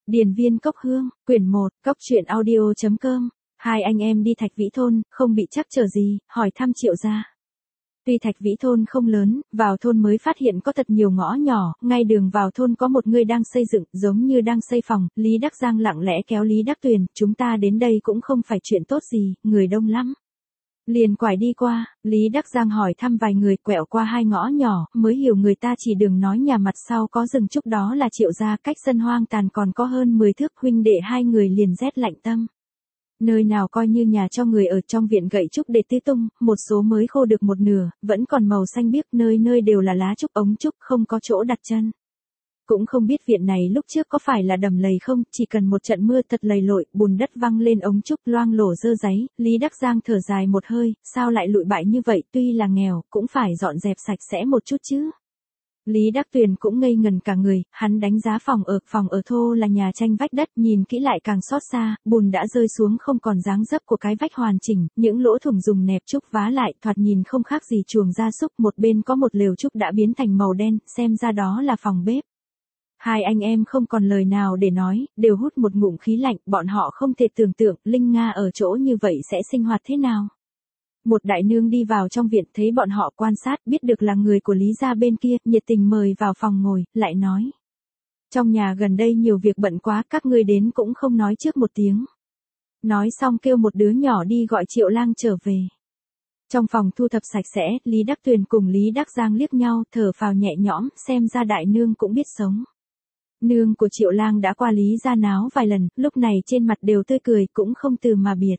Điền viên cốc hương, quyển 1, cốc truyện audio.com. Hai anh em đi Thạch Vĩ thôn, không bị trắc trở gì, hỏi thăm Triệu gia. Tuy Thạch Vĩ thôn không lớn, vào thôn mới phát hiện có thật nhiều ngõ nhỏ, ngay đường vào thôn có một người đang xây dựng, giống như đang xây phòng. Lý Đắc Giang lặng lẽ kéo Lý Đắc Tuyền, chúng ta đến đây cũng không phải chuyện tốt gì, người đông lắm. Liền quải đi qua, Lý Đắc Giang hỏi thăm vài người, quẹo qua hai ngõ nhỏ, mới hiểu người ta chỉ đường nói nhà mặt sau có rừng trúc, đó là Triệu gia, cách sân hoang tàn còn có hơn 10 thước. Huynh đệ hai người liền rét lạnh tâm. Nơi nào coi như nhà cho người ở, trong viện gậy trúc để tứ tung, một số mới khô được một nửa, vẫn còn màu xanh biếc, nơi nơi đều là lá trúc ống trúc, không có chỗ đặt chân. Cũng không biết viện này lúc trước có phải là đầm lầy không, chỉ cần một trận mưa thật lầy lội, bùn đất văng lên ống trúc loang lổ dơ dáy. Lý Đắc Giang thở dài một hơi, sao lại lụi bại như vậy, tuy là nghèo, cũng phải dọn dẹp sạch sẽ một chút chứ. Lý Đắc Tuyền cũng ngây ngần cả người, hắn đánh giá phòng ở thô là nhà tranh vách đất, nhìn kỹ lại càng xót xa, bùn đã rơi xuống không còn dáng dấp của cái vách hoàn chỉnh, những lỗ thủng dùng nẹp trúc vá lại, thoạt nhìn không khác gì chuồng gia súc, một bên có một lều trúc đã biến thành màu đen, xem ra đó là phòng bếp. Hai anh em không còn lời nào để nói, đều hút một ngụm khí lạnh, bọn họ không thể tưởng tượng Linh Nga ở chỗ như vậy sẽ sinh hoạt thế nào. Một đại nương đi vào trong viện, thấy bọn họ quan sát, biết được là người của Lý gia bên kia, nhiệt tình mời vào phòng ngồi, lại nói. Trong nhà gần đây nhiều việc bận quá, các ngươi đến cũng không nói trước một tiếng. Nói xong kêu một đứa nhỏ đi gọi Triệu Lang trở về. Trong phòng thu thập sạch sẽ, Lý Đắc Tuyền cùng Lý Đắc Giang liếc nhau, thở phào nhẹ nhõm, xem ra đại nương cũng biết sống. Nương của Triệu Lang đã qua Lý gia náo vài lần, lúc này trên mặt đều tươi cười, cũng không từ mà biệt.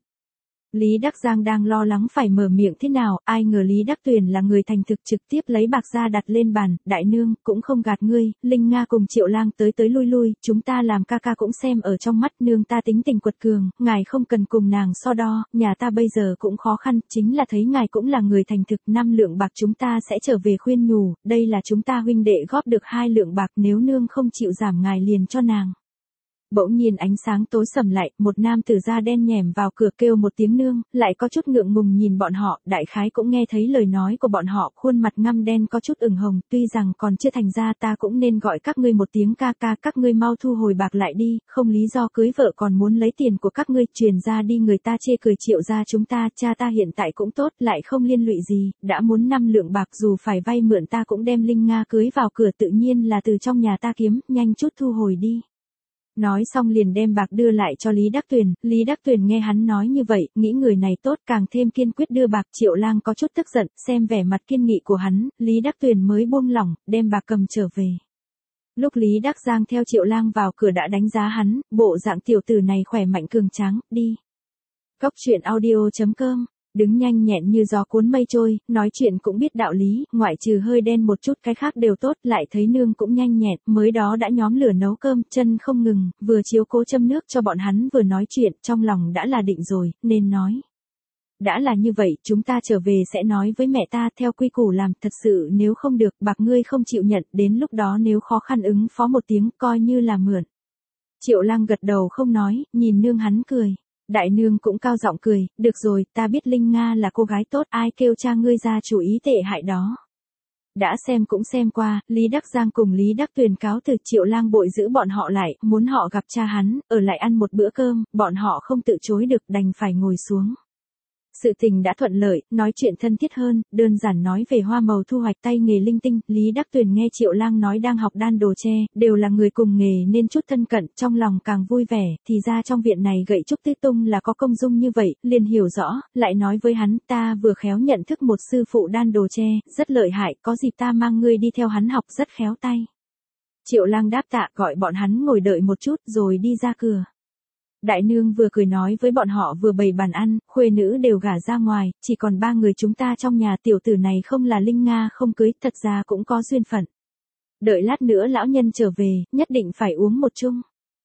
Lý Đắc Giang đang lo lắng phải mở miệng thế nào, ai ngờ Lý Đắc Tuyền là người thành thực, trực tiếp lấy bạc ra đặt lên bàn, đại nương, cũng không gạt ngươi, Linh Nga cùng Triệu Lang tới tới lui lui, chúng ta làm ca ca cũng xem ở trong mắt, nương ta tính tình quật cường, ngài không cần cùng nàng so đo, nhà ta bây giờ cũng khó khăn, chính là thấy ngài cũng là người thành thực, 5 lượng bạc chúng ta sẽ trở về khuyên nhủ, đây là chúng ta huynh đệ góp được 2 lượng bạc, nếu nương không chịu giảm ngài liền cho nàng. Bỗng nhiên ánh sáng tối sầm lại, một nam tử da đen nhẻm vào cửa kêu một tiếng nương, lại có chút ngượng ngùng nhìn bọn họ, đại khái cũng nghe thấy lời nói của bọn họ, khuôn mặt ngăm đen có chút ửng hồng, tuy rằng còn chưa thành ra, ta cũng nên gọi các ngươi một tiếng ca ca, các ngươi mau thu hồi bạc lại đi, không lý do cưới vợ còn muốn lấy tiền của các ngươi, truyền ra đi, người ta chê cười Triệu gia chúng ta, cha ta hiện tại cũng tốt, lại không liên lụy gì, đã muốn 5 lượng bạc, dù phải vay mượn ta cũng đem Linh Nga cưới vào cửa, tự nhiên là từ trong nhà ta kiếm, nhanh chút thu hồi đi. Nói xong liền đem bạc đưa lại cho Lý Đắc Tuyền, Lý Đắc Tuyền nghe hắn nói như vậy, nghĩ người này tốt, càng thêm kiên quyết đưa bạc. Triệu Lang có chút tức giận, xem vẻ mặt kiên nghị của hắn, Lý Đắc Tuyền mới buông lỏng, đem bạc cầm trở về. Lúc Lý Đắc Giang theo Triệu Lang vào cửa đã đánh giá hắn, bộ dạng tiểu tử này khỏe mạnh cường tráng, đi. Cốc truyện audio.com. Đứng nhanh nhẹn như gió cuốn mây trôi, nói chuyện cũng biết đạo lý, ngoại trừ hơi đen một chút cái khác đều tốt, lại thấy nương cũng nhanh nhẹn, mới đó đã nhóm lửa nấu cơm, chân không ngừng, vừa chiếu cố châm nước cho bọn hắn vừa nói chuyện, trong lòng đã là định rồi, nên nói. Đã là như vậy, chúng ta trở về sẽ nói với mẹ ta theo quy củ làm, thật sự nếu không được, bạc ngươi không chịu nhận, đến lúc đó nếu khó khăn ứng phó một tiếng, coi như là mượn. Triệu Lang gật đầu không nói, nhìn nương hắn cười. Đại nương cũng cao giọng cười, được rồi, ta biết Linh Nga là cô gái tốt, ai kêu cha ngươi ra chủ ý tệ hại đó. Đã xem cũng xem qua, Lý Đắc Giang cùng Lý Đắc Tuyền cáo từ, Triệu Lang bội giữ bọn họ lại, muốn họ gặp cha hắn, ở lại ăn một bữa cơm, bọn họ không tự chối được, đành phải ngồi xuống. Sự tình đã thuận lợi, nói chuyện thân thiết hơn, đơn giản nói về hoa màu thu hoạch tay nghề linh tinh, Lý Đắc Tuyền nghe Triệu Lang nói đang học đan đồ tre, đều là người cùng nghề nên chút thân cận, trong lòng càng vui vẻ, thì ra trong viện này gậy trúc tứ tung là có công dung như vậy, liền hiểu rõ, lại nói với hắn, ta vừa khéo nhận thức một sư phụ đan đồ tre, rất lợi hại, có dịp ta mang ngươi đi theo hắn học, rất khéo tay. Triệu Lang đáp tạ, gọi bọn hắn ngồi đợi một chút rồi đi ra cửa. Đại nương vừa cười nói với bọn họ vừa bày bàn ăn, khuê nữ đều gả ra ngoài, chỉ còn 3 người chúng ta trong nhà, tiểu tử này không là Linh Nga không cưới, thật ra cũng có duyên phận. Đợi lát nữa lão nhân trở về, nhất định phải uống một chung.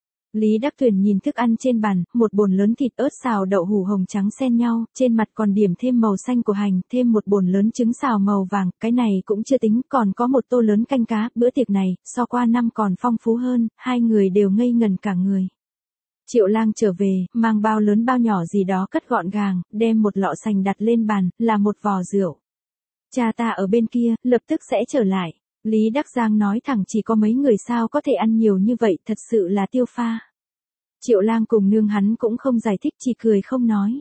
Lý Đắc Tuyền nhìn thức ăn trên bàn, một bồn lớn thịt ớt xào đậu hủ hồng trắng xen nhau, trên mặt còn điểm thêm màu xanh của hành, thêm một bồn lớn trứng xào màu vàng, cái này cũng chưa tính, còn có một tô lớn canh cá, bữa tiệc này, so qua năm còn phong phú hơn, hai người đều ngây ngần cả người. Triệu Lang trở về, mang bao lớn bao nhỏ gì đó cất gọn gàng, đem một lọ sành đặt lên bàn, là một vò rượu. Cha ta ở bên kia, lập tức sẽ trở lại. Lý Đắc Giang nói thẳng, chỉ có mấy người sao có thể ăn nhiều như vậy, thật sự là tiêu pha. Triệu Lang cùng nương hắn cũng không giải thích, chỉ cười không nói.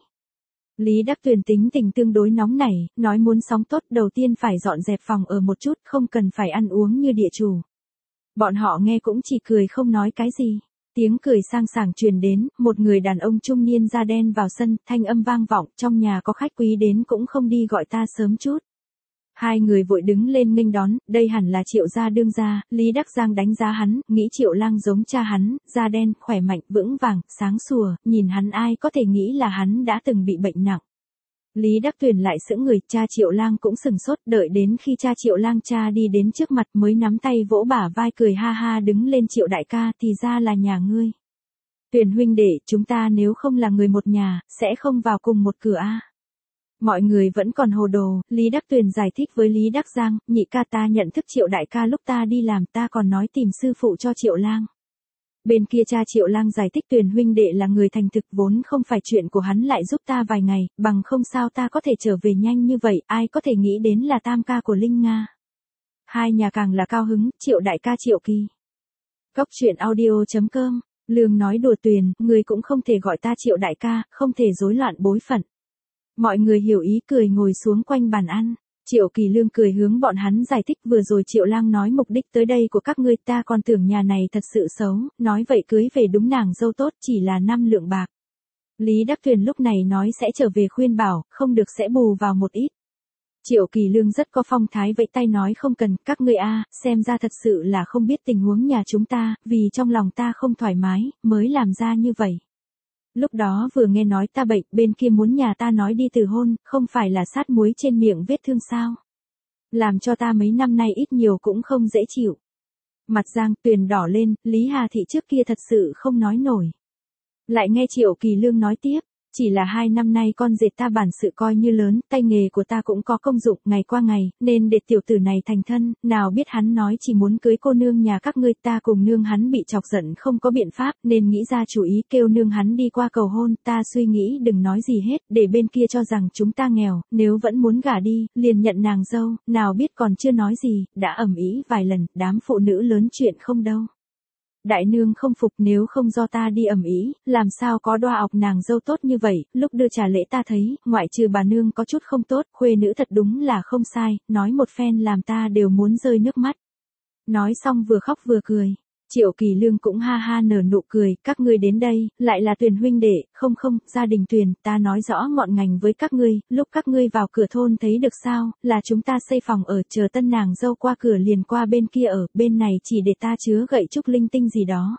Lý Đắc Tuyền tính tình tương đối nóng nảy, nói muốn sống tốt đầu tiên phải dọn dẹp phòng ở một chút, không cần phải ăn uống như địa chủ. Bọn họ nghe cũng chỉ cười không nói cái gì. Tiếng cười sang sảng truyền đến, một người đàn ông trung niên da đen vào sân, thanh âm vang vọng, trong nhà có khách quý đến cũng không đi gọi ta sớm chút. Hai người vội đứng lên nghênh đón, đây hẳn là Triệu gia đương gia. Lý Đắc Giang đánh giá hắn, nghĩ Triệu Lang giống cha hắn, da đen, khỏe mạnh, vững vàng, sáng sủa, nhìn hắn ai có thể nghĩ là hắn đã từng bị bệnh nặng. Lý Đắc Tuyền lại sững người, cha Triệu Lang cũng sừng sốt, đợi đến khi cha Triệu Lang cha đi đến trước mặt mới nắm tay vỗ bả vai cười ha ha đứng lên, Triệu đại ca, thì ra là nhà ngươi. Tuyền huynh đệ, chúng ta nếu không là người một nhà, sẽ không vào cùng một cửa a. Mọi người vẫn còn hồ đồ, Lý Đắc Tuyền giải thích với Lý Đắc Giang, nhị ca ta nhận thức Triệu đại ca lúc ta đi làm, ta còn nói tìm sư phụ cho Triệu Lang. Bên kia cha Triệu Lang giải thích, Tuyền huynh đệ là người thành thực, vốn không phải chuyện của hắn lại giúp ta vài ngày, bằng không sao ta có thể trở về nhanh như vậy, ai có thể nghĩ đến là tam ca của Linh Nga. Hai nhà càng là cao hứng, Triệu đại ca Triệu Kỳ. Cốc truyện audio.com, Lương nói đùa, Tuyền, người cũng không thể gọi ta Triệu đại ca, không thể rối loạn bối phận. Mọi người hiểu ý cười ngồi xuống quanh bàn ăn. Triệu Kỳ Lương cười hướng bọn hắn giải thích, vừa rồi Triệu Lang nói mục đích tới đây của các ngươi, ta còn tưởng nhà này thật sự xấu, nói vậy cưới về đúng nàng dâu tốt, chỉ là 5 lượng bạc. Lý Đắc Tuyền lúc này nói sẽ trở về khuyên bảo, không được sẽ bù vào một ít. Triệu Kỳ Lương rất có phong thái vẫy tay nói không cần, các ngươi xem ra thật sự là không biết tình huống nhà chúng ta, vì trong lòng ta không thoải mái, mới làm ra như vậy. Lúc đó vừa nghe nói ta bệnh, bên kia muốn nhà ta nói đi từ hôn, không phải là sát muối trên miệng vết thương sao. Làm cho ta mấy năm nay ít nhiều cũng không dễ chịu. Mặt Giang Tuyền đỏ lên, Lý Hà Thị trước kia thật sự không nói nổi. Lại nghe Triệu Kỳ Lương nói tiếp, chỉ là 2 năm nay con dệt ta bản sự coi như lớn, tay nghề của ta cũng có công dụng, ngày qua ngày, nên để tiểu tử này thành thân, nào biết hắn nói chỉ muốn cưới cô nương nhà các ngươi, ta cùng nương hắn bị chọc giận không có biện pháp, nên nghĩ ra chủ ý kêu nương hắn đi qua cầu hôn, ta suy nghĩ đừng nói gì hết, để bên kia cho rằng chúng ta nghèo, nếu vẫn muốn gả đi, liền nhận nàng dâu, nào biết còn chưa nói gì, đã ầm ĩ vài lần, đám phụ nữ lớn chuyện không đâu. Đại nương không phục, nếu không do ta đi ầm ĩ, làm sao có đoa ọc nàng dâu tốt như vậy, lúc đưa trà lễ ta thấy, ngoại trừ bà nương có chút không tốt, khuê nữ thật đúng là không sai, nói một phen làm ta đều muốn rơi nước mắt. Nói xong vừa khóc vừa cười. Triệu Kỳ Lương cũng ha ha nở nụ cười, các ngươi đến đây, lại là Tuyền huynh đệ, không, gia đình Tuyền, ta nói rõ ngọn ngành với các ngươi, lúc các ngươi vào cửa thôn thấy được sao, là chúng ta xây phòng ở, chờ tân nàng dâu qua cửa liền qua bên kia ở, bên này chỉ để ta chứa gậy trúc linh tinh gì đó.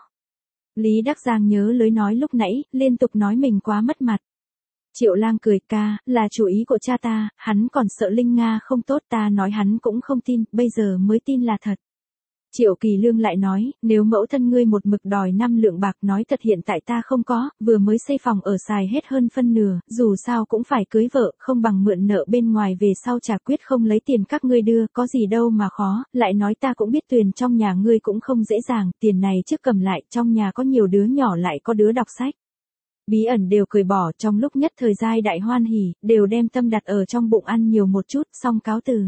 Lý Đắc Giang nhớ lối nói lúc nãy, liên tục nói mình quá mất mặt. Triệu Lang cười, ca, là chủ ý của cha ta, hắn còn sợ Linh Nga không tốt, ta nói hắn cũng không tin, bây giờ mới tin là thật. Triệu Kỳ Lương lại nói, nếu mẫu thân ngươi một mực đòi 5 lượng bạc, nói thật hiện tại ta không có, vừa mới xây phòng ở xài hết hơn phân nửa, dù sao cũng phải cưới vợ, không bằng mượn nợ bên ngoài về sau trả, quyết không lấy tiền các ngươi đưa, có gì đâu mà khó, lại nói ta cũng biết Tuyền trong nhà ngươi cũng không dễ dàng, tiền này trước cầm lại, trong nhà có nhiều đứa nhỏ lại có đứa đọc sách. Bí ẩn đều cười bỏ, trong lúc nhất thời giai đại hoan hỉ, đều đem tâm đặt ở trong bụng ăn nhiều một chút, xong cáo từ.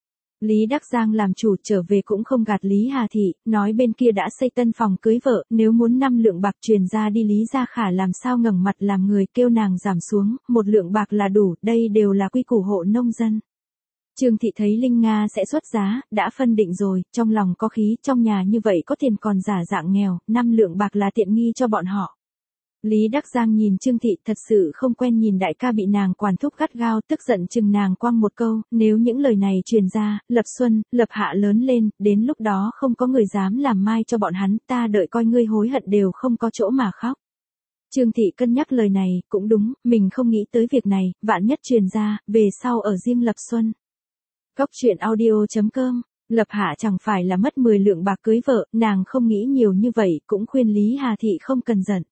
Lý Đắc Giang làm chủ trở về cũng không gạt Lý Hà Thị, nói bên kia đã xây tân phòng cưới vợ, nếu muốn 5 lượng bạc truyền ra đi, Lý Gia Khả làm sao ngẩng mặt làm người, kêu nàng giảm xuống, 1 lượng bạc là đủ, đây đều là quy củ hộ nông dân. Trương Thị thấy Linh Nga sẽ xuất giá, đã phân định rồi, trong lòng có khí, trong nhà như vậy có tiền còn giả dạng nghèo, 5 lượng bạc là tiện nghi cho bọn họ. Lý Đắc Giang nhìn Trương Thị thật sự không quen nhìn đại ca bị nàng quản thúc gắt gao, tức giận chừng nàng quăng một câu, nếu những lời này truyền ra, Lập Xuân, Lập Hạ lớn lên, đến lúc đó không có người dám làm mai cho bọn hắn, ta đợi coi ngươi hối hận đều không có chỗ mà khóc. Trương Thị cân nhắc lời này, cũng đúng, mình không nghĩ tới việc này, vạn nhất truyền ra, về sau ở riêng Lập Xuân. Cốc truyện audio.com, Lập Hạ chẳng phải là mất 10 lượng bạc cưới vợ, nàng không nghĩ nhiều như vậy, cũng khuyên Lý Hà Thị không cần giận.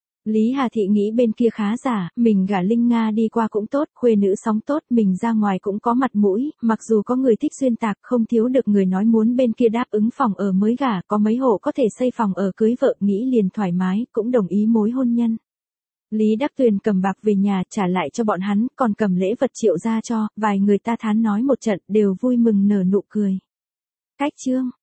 Lý Hà Thị nghĩ bên kia khá giả, mình gả Linh Nga đi qua cũng tốt, khuê nữ sống tốt, mình ra ngoài cũng có mặt mũi, mặc dù có người thích xuyên tạc, không thiếu được người nói muốn bên kia đáp ứng phòng ở mới gả, có mấy hộ có thể xây phòng ở cưới vợ, nghĩ liền thoải mái, cũng đồng ý mối hôn nhân. Lý Đắc Tuyền cầm bạc về nhà trả lại cho bọn hắn, còn cầm lễ vật Triệu ra cho, vài người ta thán nói một trận, đều vui mừng nở nụ cười. Cách chương